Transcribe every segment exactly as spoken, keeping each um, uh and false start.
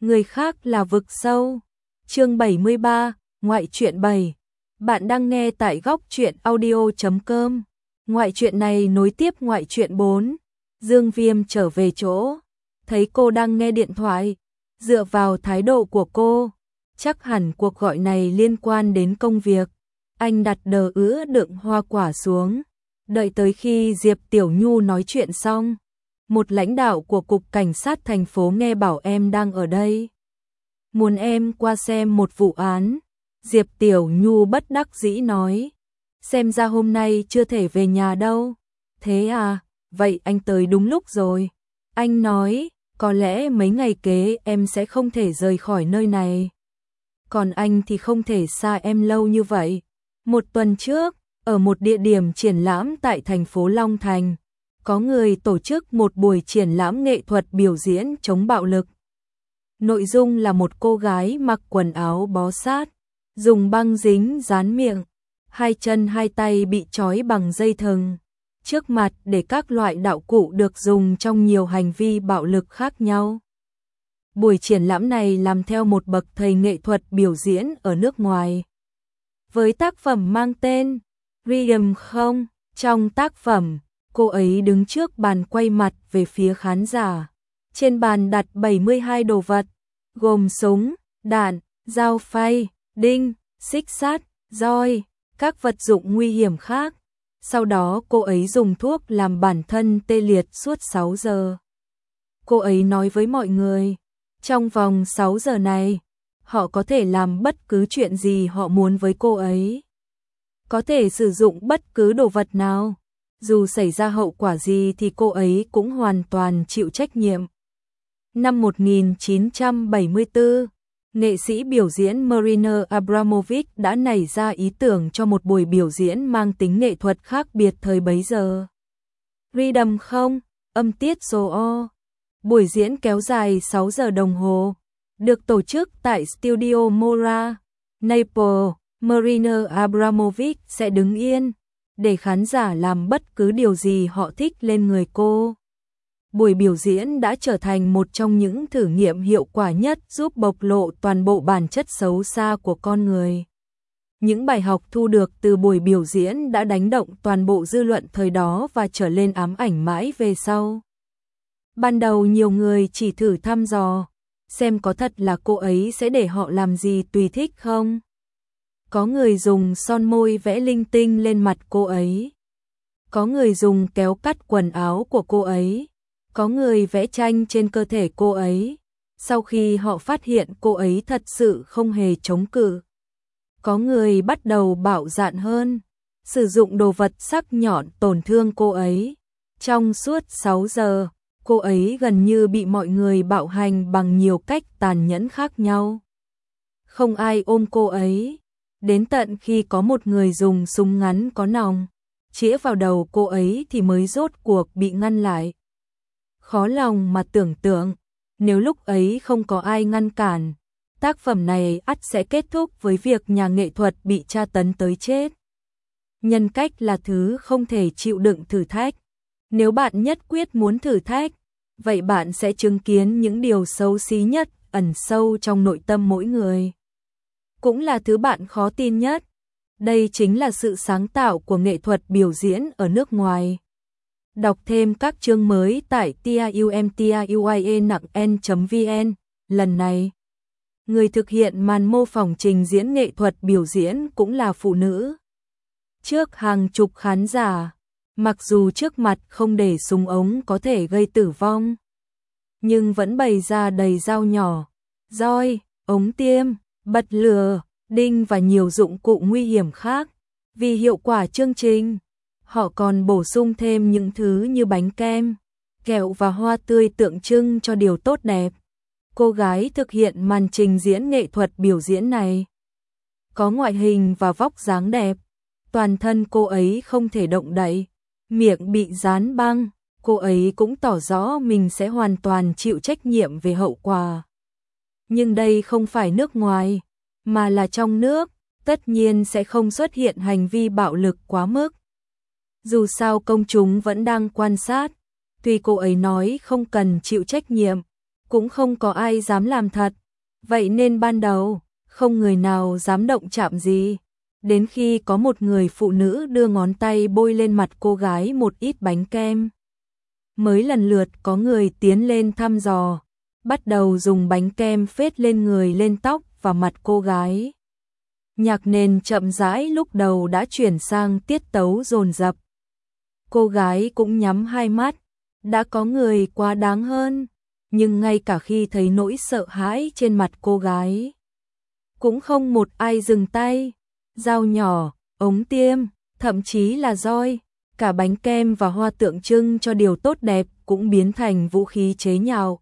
người khác là vực sâu. Chương bảy mươi ba, ngoại truyện bảy. Bạn đang nghe tại góc truyện audio chấm com. Ngoại truyện này nối tiếp ngoại truyện bốn. Dương Viêm trở về chỗ, thấy cô đang nghe điện thoại, dựa vào thái độ của cô, chắc hẳn cuộc gọi này liên quan đến công việc. Anh đặt đờ ứa đựng hoa quả xuống, đợi tới khi Diệp Tiểu Nhu nói chuyện xong. Một lãnh đạo của cục cảnh sát thành phố nghe bảo em đang ở đây, muốn em qua xem một vụ án. Diệp Tiểu Nhu bất đắc dĩ nói, xem ra hôm nay chưa thể về nhà đâu. Thế à, vậy anh tới đúng lúc rồi. Anh nói, có lẽ mấy ngày kế em sẽ không thể rời khỏi nơi này. Còn anh thì không thể xa em lâu như vậy. Một tuần trước, ở một địa điểm triển lãm tại thành phố Long Thành, có người tổ chức một buổi triển lãm nghệ thuật biểu diễn chống bạo lực. Nội dung là một cô gái mặc quần áo bó sát, dùng băng dính dán miệng, hai chân hai tay bị trói bằng dây thừng, trước mặt để các loại đạo cụ được dùng trong nhiều hành vi bạo lực khác nhau. Buổi triển lãm này làm theo một bậc thầy nghệ thuật biểu diễn ở nước ngoài, với tác phẩm mang tên Freedom không. Trong tác phẩm, cô ấy đứng trước bàn quay mặt về phía khán giả. Trên bàn đặt bảy mươi hai đồ vật, gồm súng, đạn, dao phay, đinh, xích sắt, roi, các vật dụng nguy hiểm khác. Sau đó cô ấy dùng thuốc làm bản thân tê liệt suốt sáu giờ. Cô ấy nói với mọi người, trong vòng sáu giờ này, họ có thể làm bất cứ chuyện gì họ muốn với cô ấy. Có thể sử dụng bất cứ đồ vật nào, dù xảy ra hậu quả gì thì cô ấy cũng hoàn toàn chịu trách nhiệm. Năm một nghìn chín trăm bảy mươi tư, nghệ sĩ biểu diễn Marina Abramovic đã nảy ra ý tưởng cho một buổi biểu diễn mang tính nghệ thuật khác biệt thời bấy giờ. Freedom không, âm tiết số O. Buổi diễn kéo dài sáu giờ đồng hồ, được tổ chức tại Studio Mora, Naples. Marina Abramovic sẽ đứng yên, để khán giả làm bất cứ điều gì họ thích lên người cô. Buổi biểu diễn đã trở thành một trong những thử nghiệm hiệu quả nhất giúp bộc lộ toàn bộ bản chất xấu xa của con người. Những bài học thu được từ buổi biểu diễn đã đánh động toàn bộ dư luận thời đó và trở lên ám ảnh mãi về sau. Ban đầu nhiều người chỉ thử thăm dò, xem có thật là cô ấy sẽ để họ làm gì tùy thích không. Có người dùng son môi vẽ linh tinh lên mặt cô ấy. Có người dùng kéo cắt quần áo của cô ấy. Có người vẽ tranh trên cơ thể cô ấy. Sau khi họ phát hiện cô ấy thật sự không hề chống cự. Có người bắt đầu bạo dạn hơn, sử dụng đồ vật sắc nhọn tổn thương cô ấy. Trong suốt sáu giờ, cô ấy gần như bị mọi người bạo hành bằng nhiều cách tàn nhẫn khác nhau. Không ai ôm cô ấy. Đến tận khi có một người dùng súng ngắn có nòng chĩa vào đầu cô ấy thì mới rốt cuộc bị ngăn lại. Khó lòng mà tưởng tượng, nếu lúc ấy không có ai ngăn cản, tác phẩm này ắt sẽ kết thúc với việc nhà nghệ thuật bị tra tấn tới chết. Nhân cách là thứ không thể chịu đựng thử thách. Nếu bạn nhất quyết muốn thử thách, vậy bạn sẽ chứng kiến những điều xấu xí nhất ẩn sâu trong nội tâm mỗi người. Cũng là thứ bạn khó tin nhất. Đây chính là sự sáng tạo của nghệ thuật biểu diễn ở nước ngoài. Đọc thêm các chương mới tại tiumtruyen chấm vn. Lần này, người thực hiện màn mô phỏng trình diễn nghệ thuật biểu diễn cũng là phụ nữ. Trước hàng chục khán giả, mặc dù trước mặt không để súng ống có thể gây tử vong, nhưng vẫn bày ra đầy dao nhỏ, roi, ống tiêm, bật lửa, đinh và nhiều dụng cụ nguy hiểm khác. Vì hiệu quả chương trình, họ còn bổ sung thêm những thứ như bánh kem, kẹo và hoa tươi tượng trưng cho điều tốt đẹp. Cô gái thực hiện màn trình diễn nghệ thuật biểu diễn này có ngoại hình và vóc dáng đẹp. Toàn thân cô ấy không thể động đậy, miệng bị dán băng. Cô ấy cũng tỏ rõ mình sẽ hoàn toàn chịu trách nhiệm về hậu quả. Nhưng đây không phải nước ngoài, mà là trong nước, tất nhiên sẽ không xuất hiện hành vi bạo lực quá mức. Dù sao công chúng vẫn đang quan sát, tuy cô ấy nói không cần chịu trách nhiệm, cũng không có ai dám làm thật. Vậy nên ban đầu, không người nào dám động chạm gì. Đến khi có một người phụ nữ đưa ngón tay bôi lên mặt cô gái một ít bánh kem. Mới lần lượt có người tiến lên thăm dò, bắt đầu dùng bánh kem phết lên người lên tóc và mặt cô gái. Nhạc nền chậm rãi lúc đầu đã chuyển sang tiết tấu dồn dập. Cô gái cũng nhắm hai mắt, đã có người quá đáng hơn, nhưng ngay cả khi thấy nỗi sợ hãi trên mặt cô gái, cũng không một ai dừng tay. Dao nhỏ, ống tiêm, thậm chí là roi, cả bánh kem và hoa tượng trưng cho điều tốt đẹp cũng biến thành vũ khí chế nhạo.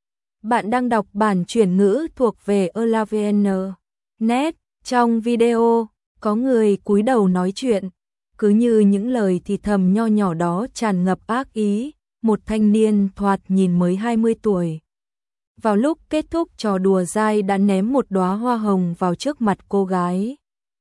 Bạn đang đọc bản chuyển ngữ thuộc về elavn chấm net. Trong video, có người cúi đầu nói chuyện, cứ như những lời thì thầm nho nhỏ đó tràn ngập ác ý. Một thanh niên thoạt nhìn mới hai mươi tuổi. Vào lúc kết thúc trò đùa dai đã ném một đóa hoa hồng vào trước mặt cô gái.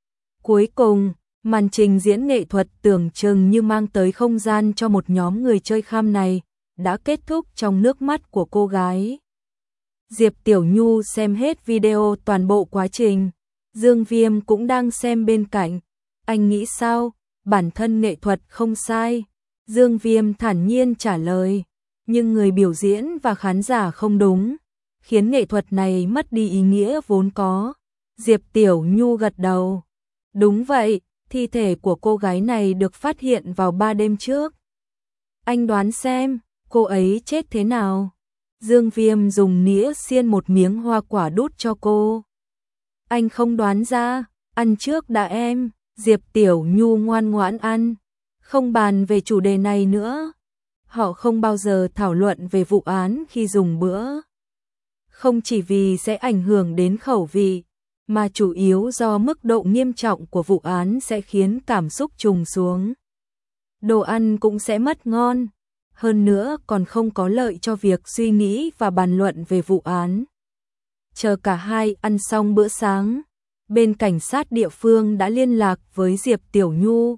Cuối cùng, màn trình diễn nghệ thuật tưởng chừng như mang tới không gian cho một nhóm người chơi kham này, đã kết thúc trong nước mắt của cô gái. Diệp Tiểu Nhu xem hết video toàn bộ quá trình. Dương Viêm cũng đang xem bên cạnh. Anh nghĩ sao? Bản thân nghệ thuật không sai. Dương Viêm thản nhiên trả lời. Nhưng người biểu diễn và khán giả không đúng, khiến nghệ thuật này mất đi ý nghĩa vốn có. Diệp Tiểu Nhu gật đầu. Đúng vậy, thi thể của cô gái này được phát hiện vào ba đêm trước. Anh đoán xem, cô ấy chết thế nào? Dương Viêm dùng nĩa xiên một miếng hoa quả đút cho cô. Anh không đoán ra, ăn trước đã em. Diệp Tiểu Nhu ngoan ngoãn ăn, không bàn về chủ đề này nữa. Họ không bao giờ thảo luận về vụ án khi dùng bữa. Không chỉ vì sẽ ảnh hưởng đến khẩu vị, mà chủ yếu do mức độ nghiêm trọng của vụ án sẽ khiến cảm xúc trùng xuống. Đồ ăn cũng sẽ mất ngon, hơn nữa còn không có lợi cho việc suy nghĩ và bàn luận về vụ án. Chờ cả hai ăn xong bữa sáng, bên cảnh sát địa phương đã liên lạc với Diệp Tiểu Nhu.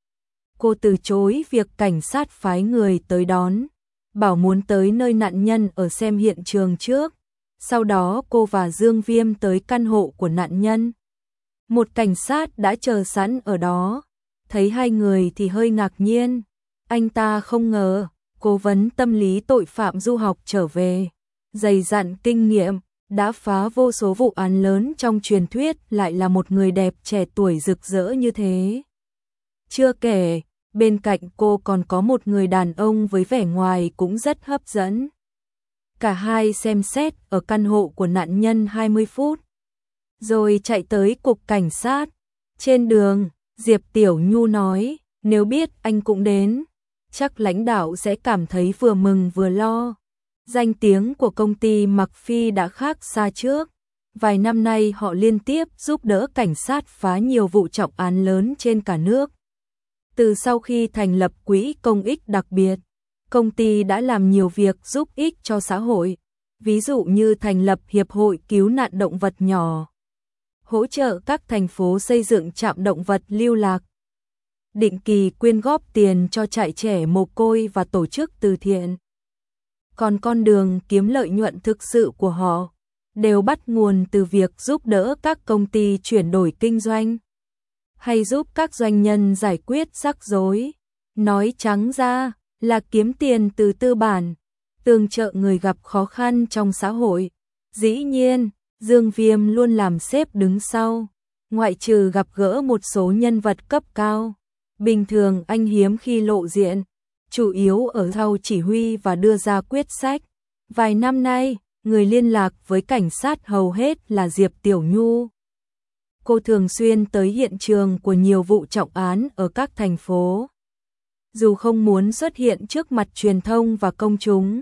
Cô từ chối việc cảnh sát phái người tới đón, bảo muốn tới nơi nạn nhân ở xem hiện trường trước. Sau đó cô và Dương Viêm tới căn hộ của nạn nhân. Một cảnh sát đã chờ sẵn ở đó, thấy hai người thì hơi ngạc nhiên. Anh ta không ngờ, cố vấn tâm lý tội phạm du học trở về, dày dặn kinh nghiệm, đã phá vô số vụ án lớn trong truyền thuyết lại là một người đẹp trẻ tuổi rực rỡ như thế. Chưa kể, bên cạnh cô còn có một người đàn ông với vẻ ngoài cũng rất hấp dẫn. Cả hai xem xét ở căn hộ của nạn nhân hai mươi phút, rồi chạy tới cục cảnh sát. Trên đường, Diệp Tiểu Nhu nói, nếu biết anh cũng đến, chắc lãnh đạo sẽ cảm thấy vừa mừng vừa lo. Danh tiếng của công ty Mặc Phi đã khác xa trước. Vài năm nay họ liên tiếp giúp đỡ cảnh sát phá nhiều vụ trọng án lớn trên cả nước. Từ sau khi thành lập quỹ công ích đặc biệt, công ty đã làm nhiều việc giúp ích cho xã hội, ví dụ như thành lập Hiệp hội Cứu nạn Động vật nhỏ, hỗ trợ các thành phố xây dựng trạm động vật lưu lạc, định kỳ quyên góp tiền cho trại trẻ mồ côi và tổ chức từ thiện. Còn con đường kiếm lợi nhuận thực sự của họ đều bắt nguồn từ việc giúp đỡ các công ty chuyển đổi kinh doanh, hay giúp các doanh nhân giải quyết rắc rối. Nói trắng ra là kiếm tiền từ tư bản, tương trợ người gặp khó khăn trong xã hội. Dĩ nhiên, Dương Viêm luôn làm sếp đứng sau, ngoại trừ gặp gỡ một số nhân vật cấp cao. Bình thường anh hiếm khi lộ diện, chủ yếu ở sau chỉ huy và đưa ra quyết sách. Vài năm nay, người liên lạc với cảnh sát hầu hết là Diệp Tiểu Nhu. Cô thường xuyên tới hiện trường của nhiều vụ trọng án ở các thành phố. Dù không muốn xuất hiện trước mặt truyền thông và công chúng,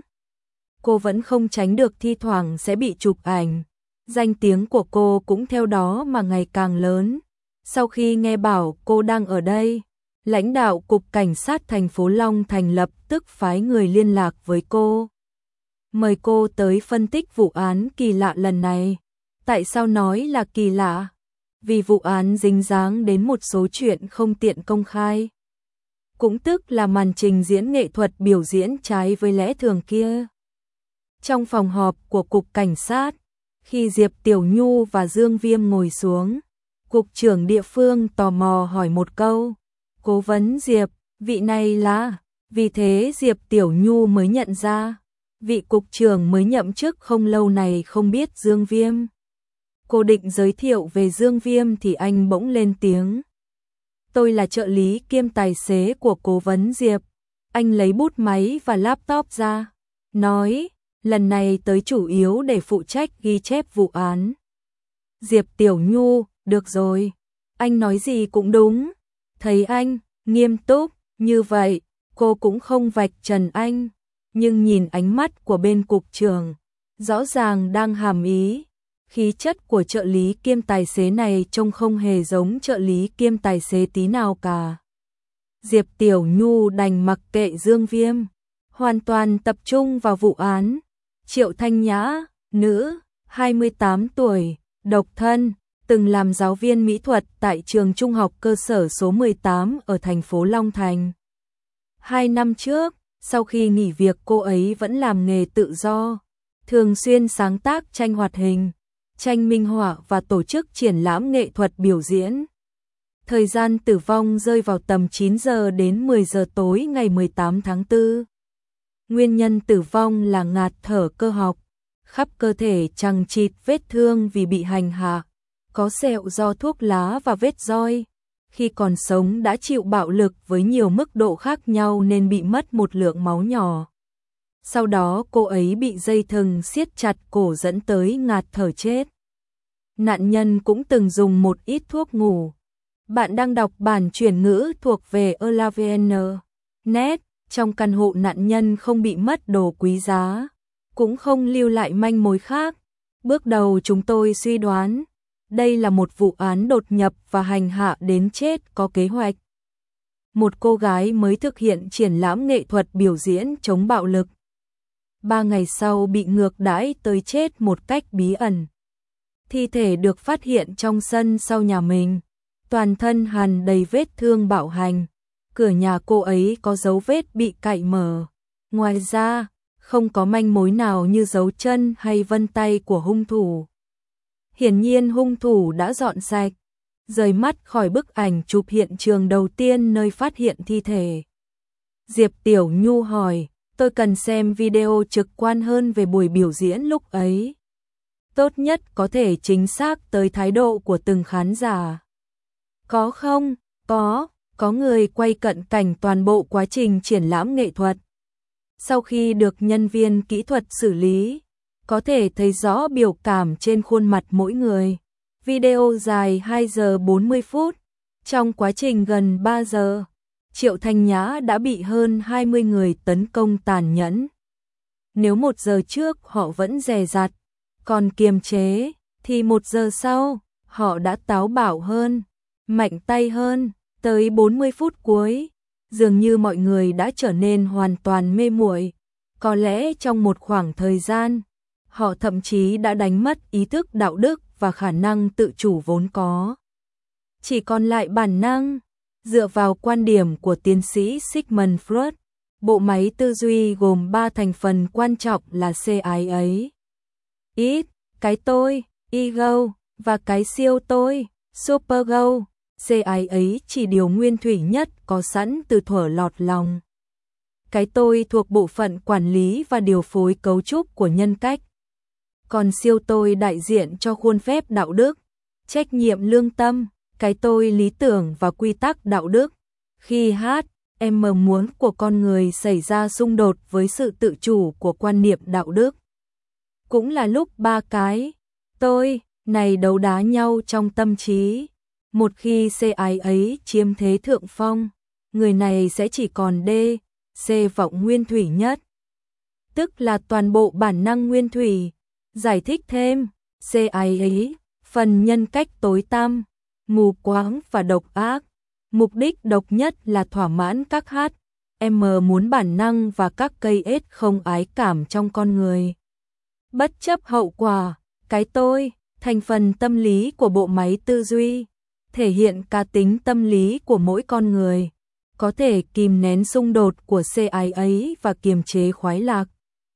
cô vẫn không tránh được thi thoảng sẽ bị chụp ảnh. Danh tiếng của cô cũng theo đó mà ngày càng lớn. Sau khi nghe bảo cô đang ở đây, lãnh đạo Cục Cảnh sát thành phố Long Thành lập tức phái người liên lạc với cô, mời cô tới phân tích vụ án kỳ lạ lần này. Tại sao nói là kỳ lạ? Vì vụ án dính dáng đến một số chuyện không tiện công khai, cũng tức là màn trình diễn nghệ thuật biểu diễn trái với lẽ thường kia. Trong phòng họp của Cục Cảnh sát, khi Diệp Tiểu Nhu và Dương Viêm ngồi xuống, Cục trưởng địa phương tò mò hỏi một câu. Cố vấn Diệp, vị này là... Vì thế Diệp Tiểu Nhu mới nhận ra, vị cục trưởng mới nhậm chức không lâu này không biết Dương Viêm. Cô định giới thiệu về Dương Viêm thì anh bỗng lên tiếng. Tôi là trợ lý kiêm tài xế của cố vấn Diệp. Anh lấy bút máy và laptop ra, nói, lần này tới chủ yếu để phụ trách ghi chép vụ án. Diệp Tiểu Nhu, được rồi, anh nói gì cũng đúng. Thấy anh nghiêm túc như vậy, cô cũng không vạch trần anh, nhưng nhìn ánh mắt của bên cục trưởng, rõ ràng đang hàm ý. Khí chất của trợ lý kiêm tài xế này trông không hề giống trợ lý kiêm tài xế tí nào cả. Diệp Tiểu Nhu đành mặc kệ Dương Viêm, hoàn toàn tập trung vào vụ án. Triệu Thanh Nhã, nữ, hai mươi tám tuổi, độc thân, từng làm giáo viên mỹ thuật tại trường trung học cơ sở số mười tám ở thành phố Long Thành. Hai năm trước, sau khi nghỉ việc cô ấy vẫn làm nghề tự do, thường xuyên sáng tác tranh hoạt hình, tranh minh họa và tổ chức triển lãm nghệ thuật biểu diễn. Thời gian tử vong rơi vào tầm chín giờ đến mười giờ tối ngày mười tám tháng tư. Nguyên nhân tử vong là ngạt thở cơ học, khắp cơ thể chằng chịt vết thương vì bị hành hạ, có sẹo do thuốc lá và vết roi. Khi còn sống đã chịu bạo lực với nhiều mức độ khác nhau nên bị mất một lượng máu nhỏ. Sau đó cô ấy bị dây thừng siết chặt cổ dẫn tới ngạt thở chết. Nạn nhân cũng từng dùng một ít thuốc ngủ. Bạn đang đọc bản chuyển ngữ thuộc về elavn chấm net. Trong căn hộ nạn nhân không bị mất đồ quý giá, cũng không lưu lại manh mối khác. Bước đầu chúng tôi suy đoán, đây là một vụ án đột nhập và hành hạ đến chết có kế hoạch. Một cô gái mới thực hiện triển lãm nghệ thuật biểu diễn chống bạo lực. Ba ngày sau bị ngược đãi tới chết một cách bí ẩn. Thi thể được phát hiện trong sân sau nhà mình, toàn thân hằn đầy vết thương bạo hành. Cửa nhà cô ấy có dấu vết bị cạy mở. Ngoài ra, không có manh mối nào như dấu chân hay vân tay của hung thủ. Hiển nhiên hung thủ đã dọn sạch, rời mắt khỏi bức ảnh chụp hiện trường đầu tiên nơi phát hiện thi thể. Diệp Tiểu Nhu hỏi, tôi cần xem video trực quan hơn về buổi biểu diễn lúc ấy. Tốt nhất có thể chính xác tới thái độ của từng khán giả. Có không? Có. Có người quay cận cảnh toàn bộ quá trình triển lãm nghệ thuật. Sau khi được nhân viên kỹ thuật xử lý, có thể thấy rõ biểu cảm trên khuôn mặt mỗi người. Video dài hai giờ bốn mươi phút. Trong quá trình gần ba giờ, Triệu Thanh Nhã đã bị hơn hai mươi người tấn công tàn nhẫn. Nếu một giờ trước họ vẫn dè dặt, còn kiềm chế, thì một giờ sau, họ đã táo bạo hơn, mạnh tay hơn. Tới bốn mươi phút cuối, dường như mọi người đã trở nên hoàn toàn mê muội. Có lẽ trong một khoảng thời gian, họ thậm chí đã đánh mất ý thức đạo đức và khả năng tự chủ vốn có. Chỉ còn lại bản năng. Dựa vào quan điểm của tiến sĩ Sigmund Freud, bộ máy tư duy gồm ba thành phần quan trọng là C I A, id, cái tôi, ego, và cái siêu tôi, superego. C I A chỉ điều nguyên thủy nhất có sẵn từ thuở lọt lòng. Cái tôi thuộc bộ phận quản lý và điều phối cấu trúc của nhân cách. Còn siêu tôi đại diện cho khuôn phép đạo đức, trách nhiệm lương tâm, cái tôi lý tưởng và quy tắc đạo đức. Khi hát, em muốn của con người xảy ra xung đột với sự tự chủ của quan niệm đạo đức. Cũng là lúc ba cái tôi này đấu đá nhau trong tâm trí. Một khi C I A chiếm thế thượng phong, người này sẽ chỉ còn D, C vọng nguyên thủy nhất. Tức là toàn bộ bản năng nguyên thủy. Giải thích thêm, C I A, phần nhân cách tối tăm, mù quáng và độc ác. Mục đích độc nhất là thỏa mãn các H, M muốn bản năng và các cây ết không ái cảm trong con người. Bất chấp hậu quả, cái tôi, thành phần tâm lý của bộ máy tư duy, thể hiện cá tính tâm lý của mỗi con người, có thể kìm nén xung đột của C I A và kiềm chế khoái lạc.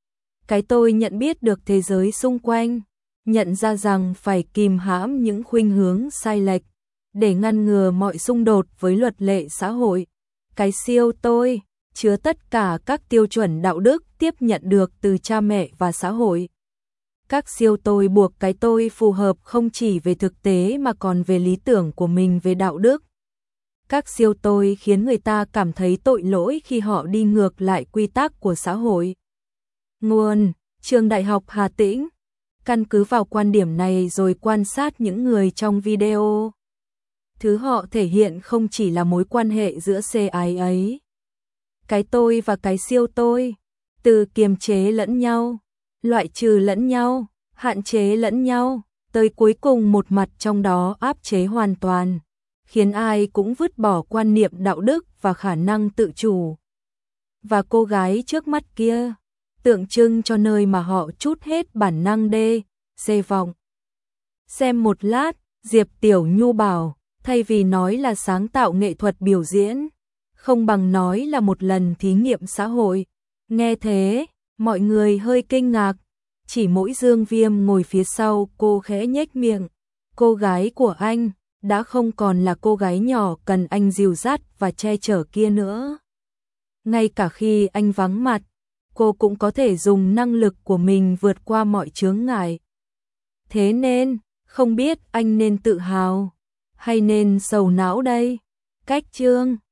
Cái tôi nhận biết được thế giới xung quanh, nhận ra rằng phải kìm hãm những khuynh hướng sai lệch để ngăn ngừa mọi xung đột với luật lệ xã hội. Cái siêu tôi chứa tất cả các tiêu chuẩn đạo đức tiếp nhận được từ cha mẹ và xã hội. Các siêu tôi buộc cái tôi phù hợp không chỉ về thực tế mà còn về lý tưởng của mình về đạo đức. Các siêu tôi khiến người ta cảm thấy tội lỗi khi họ đi ngược lại quy tắc của xã hội. Nguồn: Trường Đại học Hà Tĩnh. Căn cứ vào quan điểm này rồi quan sát những người trong video. Thứ họ thể hiện không chỉ là mối quan hệ giữa C ái ấy, cái tôi và cái siêu tôi, từ kiềm chế lẫn nhau, loại trừ lẫn nhau, hạn chế lẫn nhau, tới cuối cùng một mặt trong đó áp chế hoàn toàn, khiến ai cũng vứt bỏ quan niệm đạo đức và khả năng tự chủ. Và cô gái trước mắt kia, tượng trưng cho nơi mà họ trút hết bản năng đê, dê vọng. Xem một lát, Diệp Tiểu Nhu bảo, thay vì nói là sáng tạo nghệ thuật biểu diễn, không bằng nói là một lần thí nghiệm xã hội. Nghe thế, mọi người hơi kinh ngạc, chỉ mỗi Dương Viêm ngồi phía sau cô khẽ nhếch miệng. Cô gái của anh đã không còn là cô gái nhỏ cần anh dìu dắt và che chở kia nữa. Ngay cả khi anh vắng mặt, cô cũng có thể dùng năng lực của mình vượt qua mọi chướng ngại. Thế nên, không biết anh nên tự hào hay nên sầu não đây? Cách chương